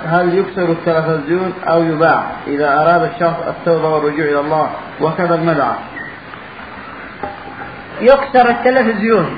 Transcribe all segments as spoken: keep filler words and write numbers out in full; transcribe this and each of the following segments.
هل يكسر التلفزيون أو يباع إذا أراد الشخص التوبة والرجوع إلى الله وكذا المدعى؟ يكسر التلفزيون.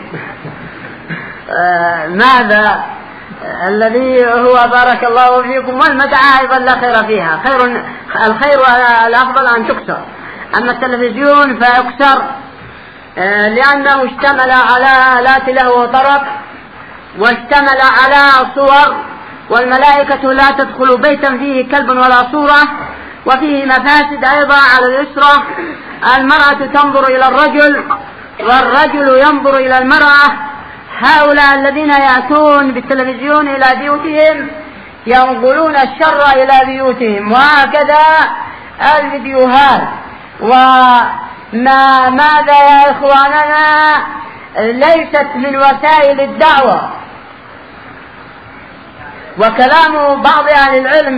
آه ماذا الذي هو بارك الله فيكم، والمدعى أيضا لا خير فيها، خير الخير الأفضل أن تكسر. أما التلفزيون فيكسر آه لأنه اشتمل على آلات له وطرب، واشتمل على صور، والملائكة لا تدخل بيتا فيه كلب ولا صورة، وفيه مفاسد أيضا على الأسرة. المرأة تنظر إلى الرجل والرجل ينظر إلى المرأة. هؤلاء الذين يأتون بالتلفزيون إلى بيوتهم ينقلون الشر إلى بيوتهم، وهكذا الفيديوهات. وما ماذا يا إخواننا ليست من وسائل الدعوة. وكلام بعض أهل العلم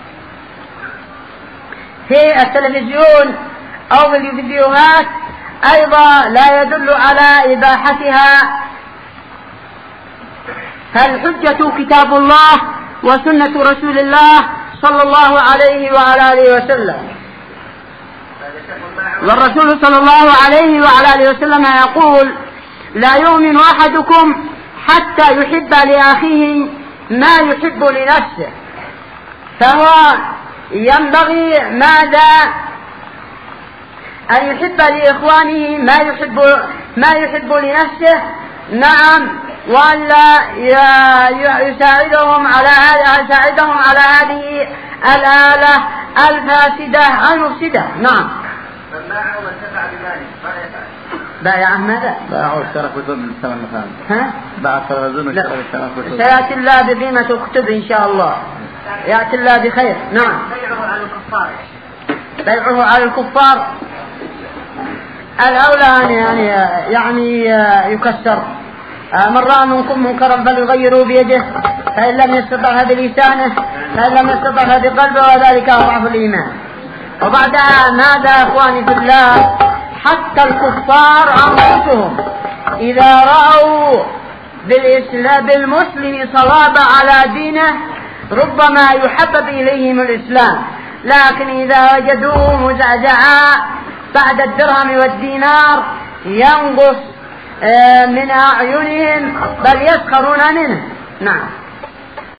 في التلفزيون أو في الفيديوهات أيضا لا يدل على إباحتها، فالحجة كتاب الله وسنة رسول الله صلى الله عليه وعلى آله وسلم. والرسول صلى الله عليه وعلى آله وسلم يقول: لا يؤمن أحدكم حتى يحب لأخيه ما يحب لنفسه. فهو ينبغي ماذا؟ أن يحب لإخوانه ما يحب ما يحب لنفسه، نعم، ولا يساعدهم على يساعدهم على هذه الآلة الفاسدة المفسدة. نعم. من باع وانتفع بماله ماذا يفعل؟ بايع ماذا؟ باع واشترى كتب من ثمن مثلا. ها؟ باع التلفزيون واشترى ثمن كتب. سيأتي الله بقيمة كتب إن شاء الله. يأتي الله بخير. نعم. بيعه على الكفار. بيعه على الكفار الأولى أن يعني يعني يكسر. من رأى منكم منكرا فليغيروا بيده، فإن لم يستطع بلسانه، فإن لم يستطع بقلبه، وذلك أضعف الإيمان. وبعدها ماذا إخواني في الله؟ حتى الكفار أنفسهم إذا رأوا بالإسلام بالمسلم صلابة على دينه ربما يحبب إليهم الإسلام، لكن إذا وجدوه مزعزعا بعد الدرهم والدينار ينقص من أعينهم بل يسخرون منه. نعم.